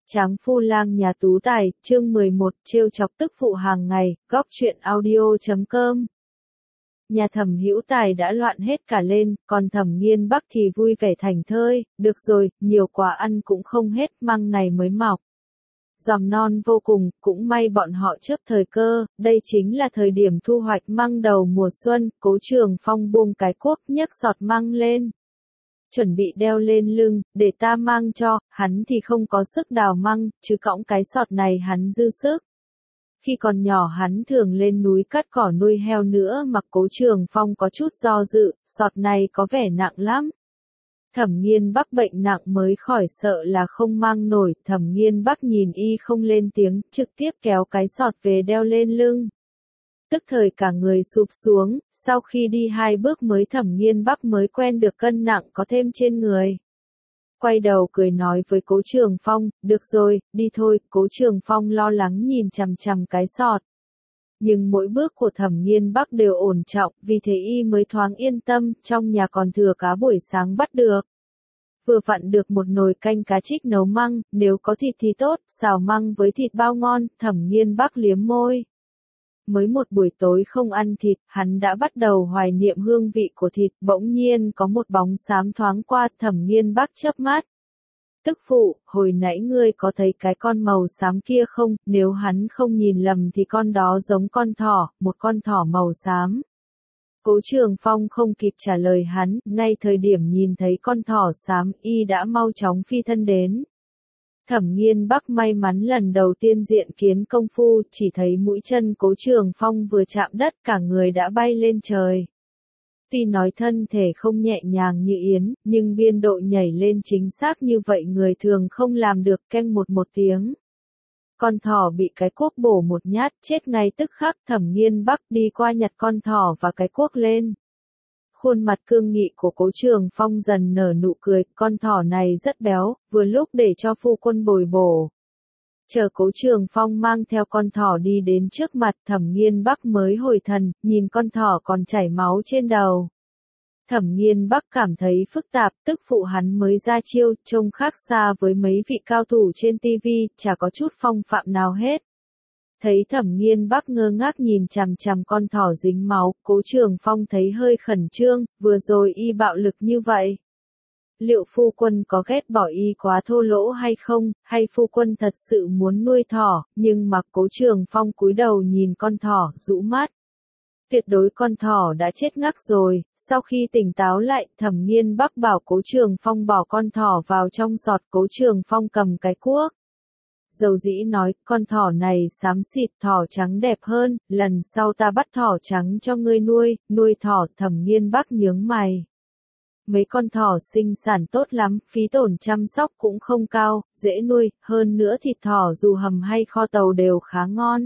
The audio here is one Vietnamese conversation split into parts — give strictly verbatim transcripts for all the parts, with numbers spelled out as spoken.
Tráng phu lang nhà tú tài, chương mười một, trêu chọc tức phụ hàng ngày, góc truyện audio chấm com. Nhà Thẩm Hữu Tài đã loạn hết cả lên, còn Thẩm Nghiên Bắc thì vui vẻ thảnh thơi, được rồi, nhiều quá ăn cũng không hết, măng này mới mọc. Giòm non vô cùng, cũng may bọn họ chớp thời cơ, đây chính là thời điểm thu hoạch măng đầu mùa xuân, Cố Trường Phong buông cái cuốc nhấc giọt măng lên. Chuẩn bị đeo lên lưng, để ta mang cho, hắn thì không có sức đào măng, chứ cõng cái sọt này hắn dư sức. Khi còn nhỏ hắn thường lên núi cắt cỏ nuôi heo nữa mà Cố Trường Phong có chút do dự, sọt này có vẻ nặng lắm. Thẩm Nghiên Bắc bệnh nặng mới khỏi sợ là không mang nổi, Thẩm Nghiên Bắc nhìn y không lên tiếng, trực tiếp kéo cái sọt về đeo lên lưng. Tức thời cả người sụp xuống, sau khi đi hai bước mới Thẩm Nghiên Bắc mới quen được cân nặng có thêm trên người. Quay đầu cười nói với Cố Trường Phong, được rồi, đi thôi, Cố Trường Phong lo lắng nhìn chằm chằm cái sọt. Nhưng mỗi bước của Thẩm Nghiên Bắc đều ổn trọng, vì thế y mới thoáng yên tâm, trong nhà còn thừa cá buổi sáng bắt được. Vừa vặn được một nồi canh cá trích nấu măng, nếu có thịt thì tốt, xào măng với thịt bao ngon, Thẩm Nghiên Bắc liếm môi. Mới một buổi tối không ăn thịt, hắn đã bắt đầu hoài niệm hương vị của thịt, bỗng nhiên có một bóng xám thoáng qua, Thẩm Nghiên Bắc chớp mắt. Tức phụ, hồi nãy ngươi có thấy cái con màu xám kia không, nếu hắn không nhìn lầm thì con đó giống con thỏ, một con thỏ màu xám. Cố Trường Phong không kịp trả lời hắn, ngay thời điểm nhìn thấy con thỏ xám y đã mau chóng phi thân đến. Thẩm Nghiên Bắc may mắn lần đầu tiên diện kiến công phu, chỉ thấy mũi chân Cố Trường Phong vừa chạm đất cả người đã bay lên trời. Tuy nói thân thể không nhẹ nhàng như yến, nhưng biên độ nhảy lên chính xác như vậy người thường không làm được, keng một một tiếng. Con thỏ bị cái cuốc bổ một nhát, chết ngay tức khắc. Thẩm Nghiên Bắc đi qua nhặt con thỏ và cái cuốc lên. Khuôn mặt cương nghị của Cố Trường Phong dần nở nụ cười, con thỏ này rất béo, vừa lúc để cho phu quân bồi bổ. Chờ Cố Trường Phong mang theo con thỏ đi đến trước mặt, Thẩm Nghiên Bắc mới hồi thần, nhìn con thỏ còn chảy máu trên đầu. Thẩm Nghiên Bắc cảm thấy phức tạp, tức phụ hắn mới ra chiêu, trông khác xa với mấy vị cao thủ trên tivi, chả có chút phong phạm nào hết. Thấy Thẩm Nghiên Bắc ngơ ngác nhìn chằm chằm con thỏ dính máu, Cố Trường Phong thấy hơi khẩn trương, vừa rồi y bạo lực như vậy. Liệu phu quân có ghét bỏ y quá thô lỗ hay không, hay phu quân thật sự muốn nuôi thỏ, nhưng mà Cố Trường Phong cúi đầu nhìn con thỏ, rũ mắt. Tuyệt đối con thỏ đã chết ngắc rồi, sau khi tỉnh táo lại, Thẩm Nghiên Bắc bảo Cố Trường Phong bỏ con thỏ vào trong sọt, Cố Trường Phong cầm cái cuốc. Dầu dĩ nói, con thỏ này xám xịt, thỏ trắng đẹp hơn, lần sau ta bắt thỏ trắng cho ngươi nuôi, nuôi thỏ. Thẩm Nghiên Bắc nhướng mày. Mấy con thỏ sinh sản tốt lắm, phí tổn chăm sóc cũng không cao, dễ nuôi, hơn nữa thịt thỏ dù hầm hay kho tàu đều khá ngon.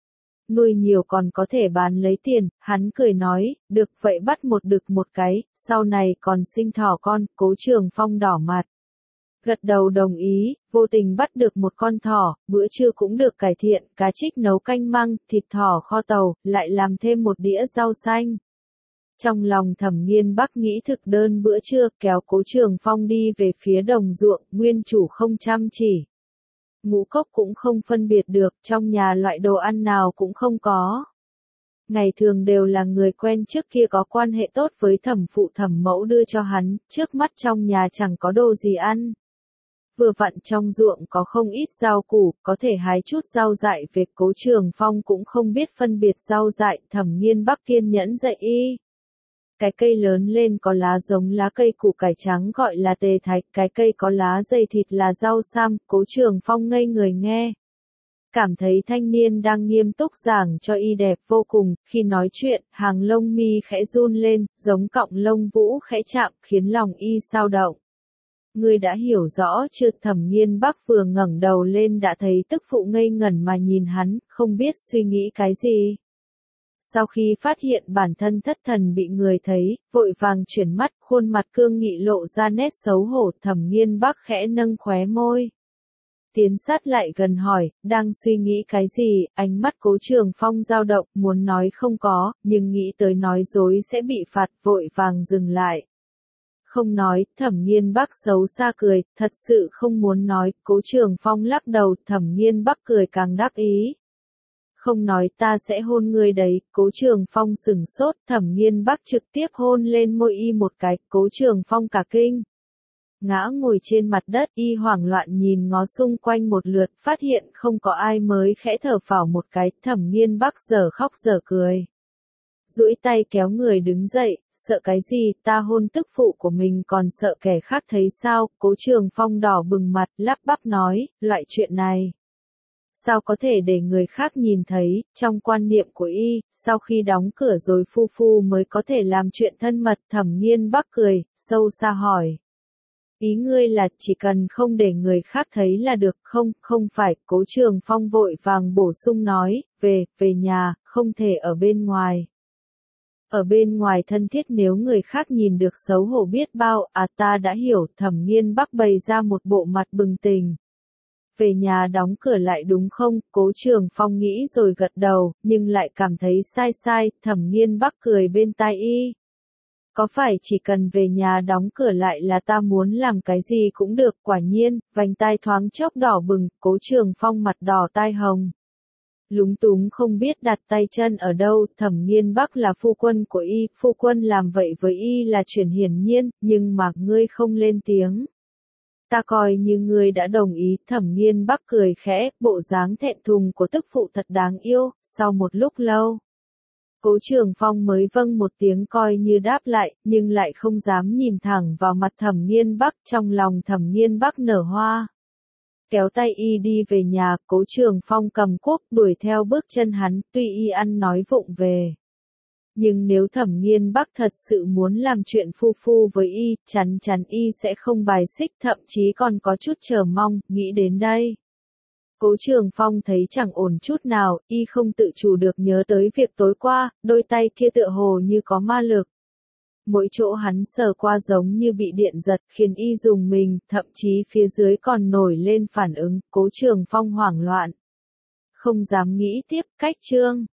Nuôi nhiều còn có thể bán lấy tiền, hắn cười nói, được vậy bắt một đực một cái, sau này còn sinh thỏ con. Cố Trường Phong đỏ mặt. Gật đầu đồng ý, vô tình bắt được một con thỏ, bữa trưa cũng được cải thiện, cá trích nấu canh măng, thịt thỏ kho tàu, lại làm thêm một đĩa rau xanh. Trong lòng Thẩm Nghiên Bắc nghĩ thực đơn bữa trưa, kéo Cố Trường Phong đi về phía đồng ruộng, nguyên chủ không chăm chỉ. Ngũ cốc cũng không phân biệt được, trong nhà loại đồ ăn nào cũng không có. Ngày thường đều là người quen trước kia có quan hệ tốt với thẩm phụ thẩm mẫu đưa cho hắn, trước mắt trong nhà chẳng có đồ gì ăn. Vừa vặn trong ruộng có không ít rau củ, có thể hái chút rau dại về. Cố Trường Phong cũng không biết phân biệt rau dại, Thẩm Nghiên Bắc kiên nhẫn dạy y. Cái cây lớn lên có lá giống lá cây củ cải trắng gọi là tề thạch, cái cây có lá dày thịt là rau sam. Cố Trường Phong ngây người nghe. Cảm thấy thanh niên đang nghiêm túc giảng cho y đẹp vô cùng, khi nói chuyện, hàng lông mi khẽ run lên, giống cọng lông vũ khẽ chạm, khiến lòng y xao động. Ngươi đã hiểu rõ chưa? Thẩm Nghiên Bắc vừa ngẩng đầu lên đã thấy tức phụ ngây ngẩn mà nhìn hắn, không biết suy nghĩ cái gì. Sau khi phát hiện bản thân thất thần bị người thấy, vội vàng chuyển mắt, khuôn mặt cương nghị lộ ra nét xấu hổ. Thẩm Nghiên Bắc khẽ nâng khóe môi. Tiến sát lại gần hỏi, đang suy nghĩ cái gì? Ánh mắt Cố Trường Phong dao động, muốn nói không có, nhưng nghĩ tới nói dối sẽ bị phạt, vội vàng dừng lại. Không nói, Thẩm Nghiên Bắc xấu xa cười, thật sự không muốn nói, Cố Trường Phong lắc đầu, Thẩm Nghiên Bắc cười càng đắc ý. Không nói ta sẽ hôn ngươi đấy, Cố Trường Phong sừng sốt, Thẩm Nghiên Bắc trực tiếp hôn lên môi y một cái, Cố Trường Phong cả kinh. Ngã ngồi trên mặt đất, y hoảng loạn nhìn ngó xung quanh một lượt, phát hiện không có ai mới khẽ thở phào một cái, Thẩm Nghiên Bắc giờ khóc giờ cười. Duỗi tay kéo người đứng dậy, sợ cái gì, ta hôn tức phụ của mình còn sợ kẻ khác thấy sao, Cố Trường Phong đỏ bừng mặt, lắp bắp nói, loại chuyện này. Sao có thể để người khác nhìn thấy, trong quan niệm của y, sau khi đóng cửa rồi phu phu mới có thể làm chuyện thân mật, Thẩm Nghiên Bắc cười, sâu xa hỏi. Ý ngươi là chỉ cần không để người khác thấy là được, không, không phải, Cố Trường Phong vội vàng bổ sung nói, về, về nhà, không thể ở bên ngoài. Ở bên ngoài thân thiết nếu người khác nhìn được xấu hổ biết bao, à ta đã hiểu, Thẩm Nghiên Bắc bày ra một bộ mặt bừng tỉnh. Về nhà đóng cửa lại đúng không, Cố Trường Phong nghĩ rồi gật đầu, nhưng lại cảm thấy sai sai, Thẩm Nghiên Bắc cười bên tai y. Có phải chỉ cần về nhà đóng cửa lại là ta muốn làm cái gì cũng được, quả nhiên, vành tai thoáng chốc đỏ bừng, Cố Trường Phong mặt đỏ tai hồng. Lúng túng không biết đặt tay chân ở đâu, Thẩm Nghiên Bắc là phu quân của y, phu quân làm vậy với y là chuyện hiển nhiên, nhưng mà ngươi không lên tiếng. Ta coi như ngươi đã đồng ý, Thẩm Nghiên Bắc cười khẽ, bộ dáng thẹn thùng của tức phụ thật đáng yêu, sau một lúc lâu. Cố Trường Phong mới vâng một tiếng coi như đáp lại, nhưng lại không dám nhìn thẳng vào mặt Thẩm Nghiên Bắc, trong lòng Thẩm Nghiên Bắc nở hoa. Kéo tay y đi về nhà, Cố Trường Phong cầm cuốc đuổi theo bước chân hắn, tuy y ăn nói vụng về. Nhưng nếu Thẩm Nghiên Bắc thật sự muốn làm chuyện phu phu với y, chắn chắn y sẽ không bài xích, thậm chí còn có chút chờ mong, nghĩ đến đây. Cố Trường Phong thấy chẳng ổn chút nào, y không tự chủ được nhớ tới việc tối qua, đôi tay kia tựa hồ như có ma lực. Mỗi chỗ hắn sờ qua giống như bị điện giật, khiến y rùng mình, thậm chí phía dưới còn nổi lên phản ứng, Cố Trường Phong hoảng loạn. Không dám nghĩ tiếp, cách chương.